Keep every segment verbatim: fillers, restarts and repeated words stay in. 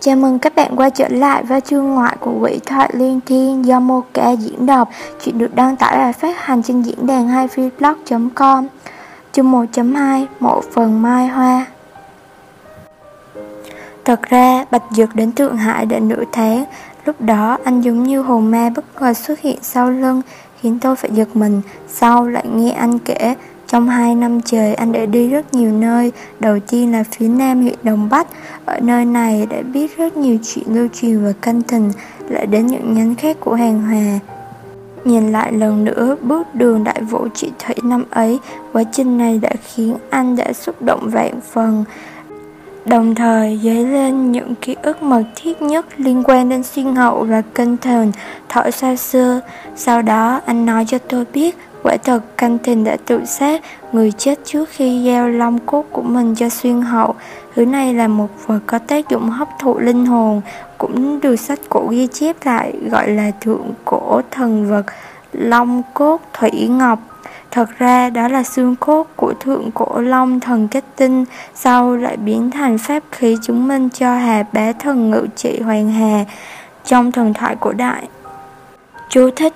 Chào mừng các bạn quay trở lại với chương ngoại của Quỷ thoại Liên Thiên do Mocha diễn đọc. Chuyện được đăng tải và phát hành trên diễn đàn hai freeblog chấm com. Chương một chấm hai Mộ phần Mai Hoa. Thật ra Bạch Dực đến Thượng Hải đã nửa tháng. Lúc đó anh giống như hồn ma bất ngờ xuất hiện sau lưng, khiến tôi phải giật mình. Sau lại nghe anh kể, trong hai năm trời anh đã đi rất nhiều nơi. Đầu tiên là phía nam huyện Đồng Bách. Ở nơi này đã biết rất nhiều chuyện lưu truyền và canh thình, lại đến những nhánh khác của Hàng Hòa. Nhìn lại lần nữa bước đường đại vũ trị thủy năm ấy, quá trình này đã khiến anh đã xúc động vạn phần, đồng thời dấy lên những ký ức mật thiết nhất liên quan đến Xuyên Hậu và Canh Thìn thọ xa xưa. Sau đó anh nói cho tôi biết, quả thật Canh Thìn đã tự sát, người chết trước khi giao long cốt của mình cho Xuyên Hậu. Thứ này là một vật có tác dụng hấp thụ linh hồn, cũng được sách cổ ghi chép lại, gọi là thượng cổ thần vật long cốt thủy ngọc. Thật ra đó là xương cốt của thượng cổ long thần kết tinh, sau lại biến thành pháp khí chứng minh cho Hà Bá thần ngự trị Hoàng Hà trong thần thoại cổ đại. Chú thích: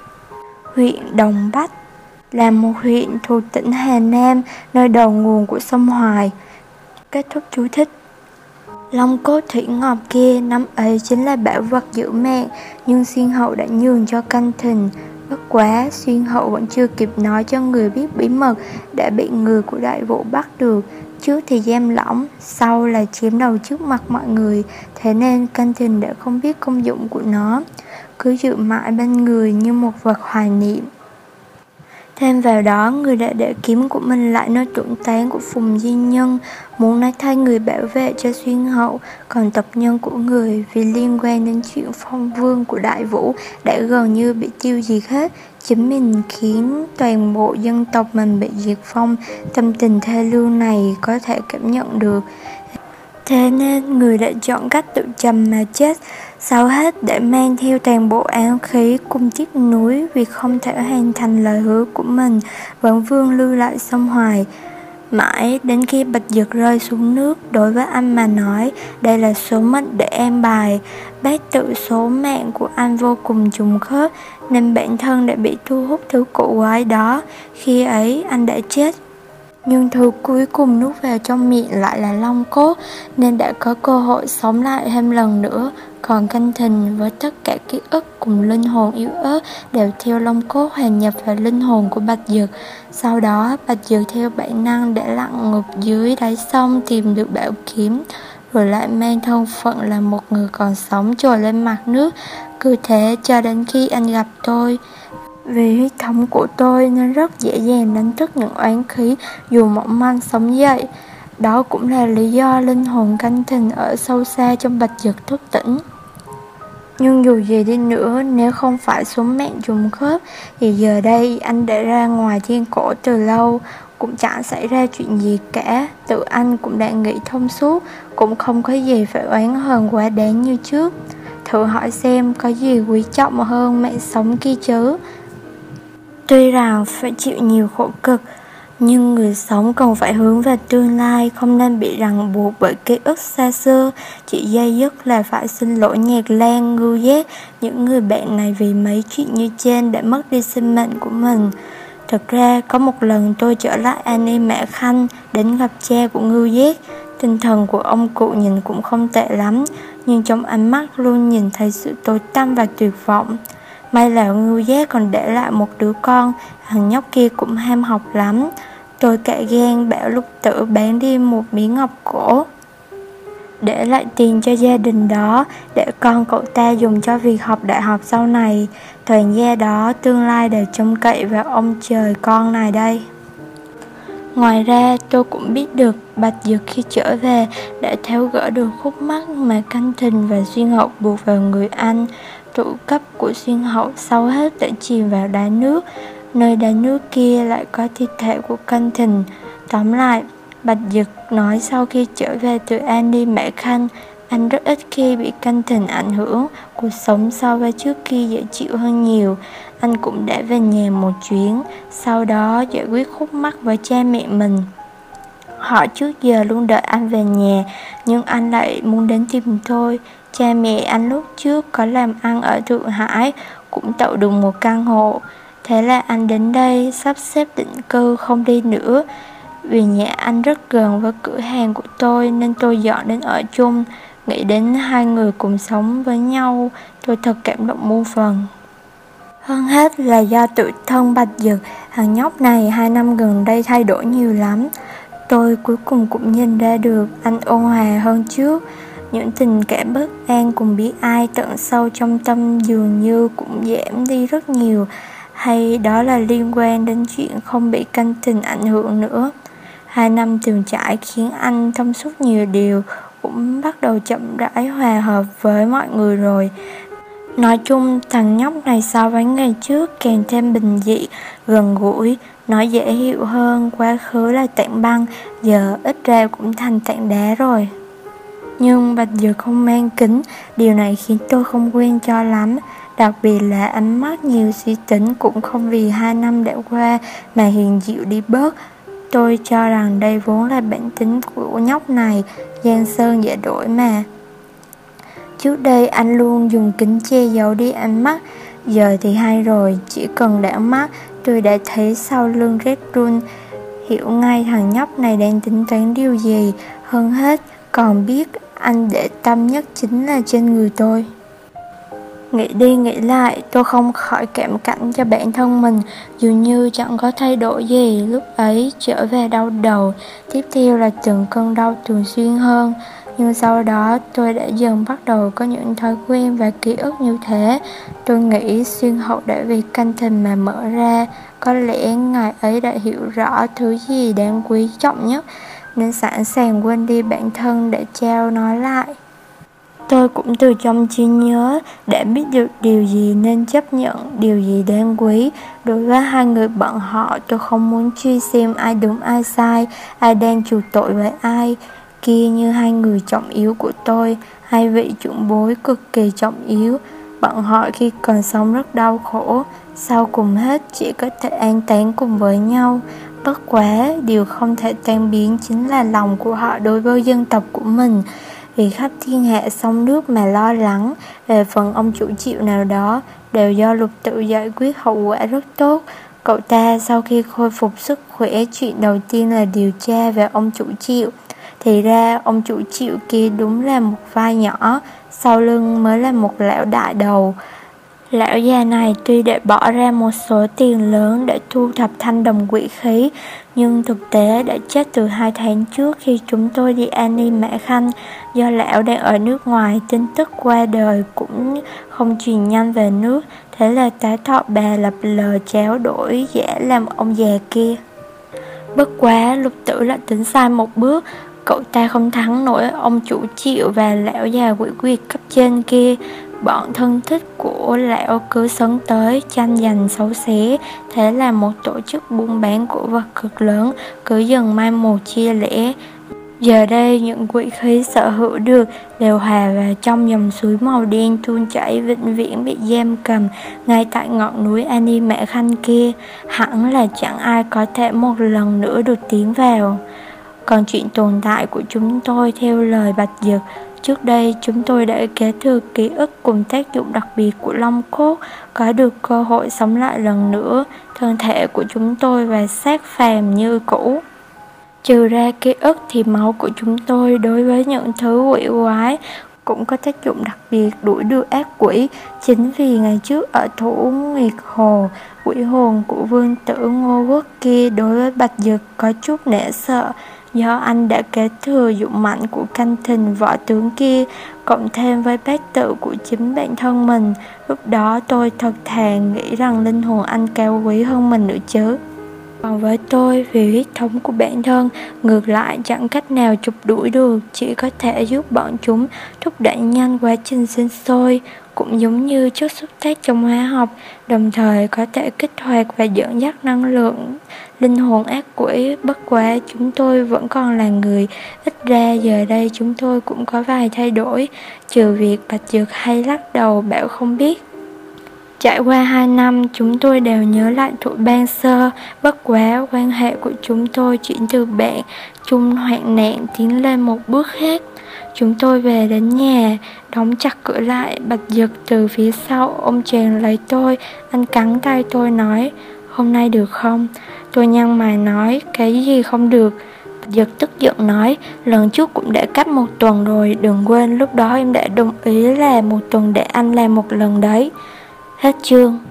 huyện Đồng Bách là một huyện thuộc tỉnh Hà Nam, nơi đầu nguồn của sông Hoài. Kết thúc chú thích. Long cốt thủy ngọc kia năm ấy chính là bảo vật giữ mạng, nhưng Xuyên Hậu đã nhường cho Canh Thìn. Bất quá, Xuyên Hậu vẫn chưa kịp nói cho người biết bí mật, đã bị người của đại vũ bắt được. Trước thì giam lỏng, sau là chém đầu trước mặt mọi người, thế nên Canh Thìn đã không biết công dụng của nó, cứ giữ mãi bên người như một vật hoài niệm. Thêm vào đó, người đã để kiếm của mình lại nơi tổn tán của Phùng Di Nhân, muốn nói thay người bảo vệ cho Xuyên Hậu. Còn tộc nhân của người vì liên quan đến chuyện phong vương của đại vũ đã gần như bị tiêu diệt hết. Chính mình khiến toàn bộ dân tộc mình bị diệt vong. Tâm tình thê lương này có thể cảm nhận được, thế nên người đã chọn cách tự chầm mà chết. Sau hết để mang theo toàn bộ ám khí cùng tiếc nuối vì không thể hoàn thành lời hứa của mình, vẫn vương lưu lại sông Hoài. Mãi đến khi Bạch Dực rơi xuống nước, đối với anh mà nói, đây là số mệnh để an bài. Bát tự số mạng của anh vô cùng trùng khớp, nên bản thân đã bị thu hút thứ cổ quái đó. Khi ấy anh đã chết, nhưng thứ cuối cùng nuốt vào trong miệng lại là long cốt, nên đã có cơ hội sống lại thêm lần nữa. Còn Canh Thìn với tất cả ký ức cùng linh hồn yếu ớt đều theo long cốt hòa nhập vào linh hồn của Bạch Dực. Sau đó Bạch Dực theo bản năng để lặn ngục dưới đáy sông tìm được bảo kiếm, rồi lại mang thân phận là một người còn sống trồi lên mặt nước. Cứ thế cho đến khi anh gặp tôi. Vì huyết thống của tôi nên rất dễ dàng đánh thức những oán khí dù mỏng manh sống dậy. Đó cũng là lý do linh hồn Canh Thìn ở sâu xa trong Bạch Dực thức tỉnh. Nhưng dù gì đi nữa, nếu không phải số mạng trùng khớp thì giờ đây anh đã ra ngoài thiên cổ từ lâu, cũng chẳng xảy ra chuyện gì cả. Tự anh cũng đã nghĩ thông suốt, cũng không có gì phải oán hờn quá đáng như trước. Thử hỏi xem có gì quý trọng hơn mạng sống kia chứ. Tuy rằng phải chịu nhiều khổ cực, nhưng người sống cần phải hướng về tương lai, không nên bị ràng buộc bởi ký ức xa xưa. Chỉ dây dứt là phải xin lỗi Nhạc Lan, Ngưu Giác, những người bạn này vì mấy chuyện như trên đã mất đi sinh mệnh của mình. Thực ra có một lần tôi trở lại An Y Mã Khanh đến gặp cha của Ngưu Giác. Tinh thần của ông cụ nhìn cũng không tệ lắm, nhưng trong ánh mắt luôn nhìn thấy sự tối tăm và tuyệt vọng. May là Ngưu Giác còn để lại một đứa con, thằng nhóc kia cũng ham học lắm. Tôi cạ gan bảo Lục Tử bán đi một miếng ngọc cổ, để lại tiền cho gia đình đó, để con cậu ta dùng cho việc học đại học sau này. Toàn gia đó tương lai đều trông cậy vào ông trời con này đây. Ngoài ra tôi cũng biết được Bạch Dực khi trở về đã tháo gỡ được khúc mắc mà Canh Thìn và Xuyên Hậu buộc vào người anh. Trụ cấp của Xuyên Hậu sau hết đã chìm vào đáy nước, nơi đáy nước kia lại có thi thể của Canh Thìn. Tóm lại, Bạch Dực nói sau khi trở về từ An Đi Mã Khanh, anh rất ít khi bị Canh Thìn ảnh hưởng, cuộc sống so với trước kia dễ chịu hơn nhiều. Anh cũng đã về nhà một chuyến, sau đó giải quyết khúc mắc với cha mẹ mình. Họ trước giờ luôn đợi anh về nhà, nhưng anh lại muốn đến tìm tôi. Cha mẹ anh lúc trước có làm ăn ở Thượng Hải, cũng tạo được một căn hộ. Thế là anh đến đây sắp xếp định cư, không đi nữa. Vì nhà anh rất gần với cửa hàng của tôi nên tôi dọn đến ở chung. Nghĩ đến hai người cùng sống với nhau, tôi thật cảm động muôn phần. Hơn hết là do tự thân Bạch Dực, thằng nhóc này hai năm gần đây thay đổi nhiều lắm. Tôi cuối cùng cũng nhìn ra được anh ôn hòa hơn trước. Những tình cảm bất an cùng bi ai tận sâu trong tâm dường như cũng giảm đi rất nhiều. Hay đó là liên quan đến chuyện không bị canh tình ảnh hưởng nữa. Hai năm từng trải khiến anh thông suốt nhiều điều, cũng bắt đầu chậm rãi hòa hợp với mọi người rồi. Nói chung, thằng nhóc này so với ngày trước càng thêm bình dị, gần gũi, nói dễ hiểu hơn. Quá khứ là tảng băng, giờ ít ra cũng thành tảng đá rồi. Nhưng Bạch Dược không mang kính, điều này khiến tôi không quen cho lắm. Đặc biệt là ánh mắt nhiều suy tính cũng không vì hai năm đã qua mà hiền dịu đi bớt. Tôi cho rằng đây vốn là bản tính của nhóc này, giang sơn dạ đổi mà. Trước đây anh luôn dùng kính che giấu đi ánh mắt, giờ thì hay rồi, chỉ cần đảo mắt tôi đã thấy sau lưng rét run. Hiểu ngay thằng nhóc này đang tính toán điều gì, hơn hết còn biết anh để tâm nhất chính là trên người tôi. Nghĩ đi nghĩ lại, tôi không khỏi cảm cảnh cho bản thân mình, dường như chẳng có thay đổi gì. Lúc ấy trở về đau đầu, tiếp theo là từng cơn đau thường xuyên hơn. Nhưng sau đó tôi đã dần bắt đầu có những thói quen và ký ức như thế. Tôi nghĩ xuyên hậu đã vì canh tình mà mở ra. Có lẽ ngài ấy đã hiểu rõ thứ gì đáng quý trọng nhất, nên sẵn sàng quên đi bản thân để trao nó lại. Tôi cũng từ trong trí nhớ đã biết được điều gì nên chấp nhận, điều gì đáng quý. Đối với hai người bọn họ, tôi không muốn truy xem ai đúng ai sai, ai đang chịu tội với ai. Kia như hai người trọng yếu của tôi, hai vị trưởng bối cực kỳ trọng yếu. Bọn họ khi còn sống rất đau khổ, sau cùng hết chỉ có thể an táng cùng với nhau. Bất quá, điều không thể tan biến chính là lòng của họ đối với dân tộc của mình. Vì khắp thiên hạ sông nước mà lo lắng về phần ông chủ Triệu nào đó, đều do Lục Tự giải quyết hậu quả rất tốt. Cậu ta sau khi khôi phục sức khỏe, chuyện đầu tiên là điều tra về ông chủ Triệu. Thì ra ông chủ Triệu kia đúng là một vai nhỏ, sau lưng mới là một lão đại đầu. Lão già này tuy đã bỏ ra một số tiền lớn để thu thập thanh đồng quỷ khí, nhưng thực tế đã chết từ hai tháng trước khi chúng tôi đi an ni Mã Khanh. Do lão đang ở nước ngoài, tin tức qua đời cũng không truyền nhanh về nước, thế là tá thọ bà lập lờ tráo đổi giả làm ông già kia. Bất quá Lục Tử lại tính sai một bước. Cậu ta không thắng nổi ông chủ Triệu và lão già quỷ quyệt cấp trên kia. Bọn thân thích của lão cứ sấn tới tranh giành xấu xé. Thế là một tổ chức buôn bán cổ vật cực lớn cứ dần mai một chia rẽ. Giờ đây những quỷ khí sở hữu được đều hòa vào trong dòng suối màu đen tuôn chảy, vĩnh viễn bị giam cầm ngay tại ngọn núi An Ni Mã Khanh kia. Hẳn là chẳng ai có thể một lần nữa được tiến vào. Còn chuyện tồn tại của chúng tôi theo lời Bạch Dực, trước đây chúng tôi đã kế thừa ký ức cùng tác dụng đặc biệt của long cốt, có được cơ hội sống lại lần nữa. Thân thể của chúng tôi và xác phàm như cũ. Trừ ra ký ức thì máu của chúng tôi đối với những thứ quỷ quái cũng có tác dụng đặc biệt đuổi được ác quỷ. Chính vì ngày trước ở Thủ Nguyệt Hồ, quỷ hồn của vương tử Ngô Quốc kia đối với Bạch Dực có chút nể sợ. Do anh đã kế thừa dụng mạnh của canh thìn võ tướng kia, cộng thêm với bát tự của chính bản thân mình, lúc đó tôi thật thà nghĩ rằng linh hồn anh cao quý hơn mình nữa chứ. Còn với tôi, vì huyết thống của bản thân, ngược lại chẳng cách nào chụp đuổi được, chỉ có thể giúp bọn chúng thúc đẩy nhanh quá trình sinh sôi, cũng giống như chất xúc tác trong hóa học, đồng thời có thể kích hoạt và dẫn dắt năng lượng linh hồn ác quỷ. Bất quá chúng tôi vẫn còn là người, ít ra giờ đây chúng tôi cũng có vài thay đổi, trừ việc Bạch Dược hay lắc đầu bảo không biết. Trải qua hai năm, chúng tôi đều nhớ lại tuổi ban sơ, bất quá quan hệ của chúng tôi chuyển từ bạn chung hoạn nạn tiến lên một bước khác. Chúng tôi về đến nhà, đóng chặt cửa lại. Bạch Dực từ phía sau ôm chàng lấy tôi. Anh cắn tay tôi nói, hôm nay được không? Tôi nhăn mày nói, cái gì không được? Bạch Dực tức giận nói, lần trước cũng đã cách một tuần rồi, đừng quên lúc đó em đã đồng ý là một tuần để anh làm một lần đấy. Hết chương.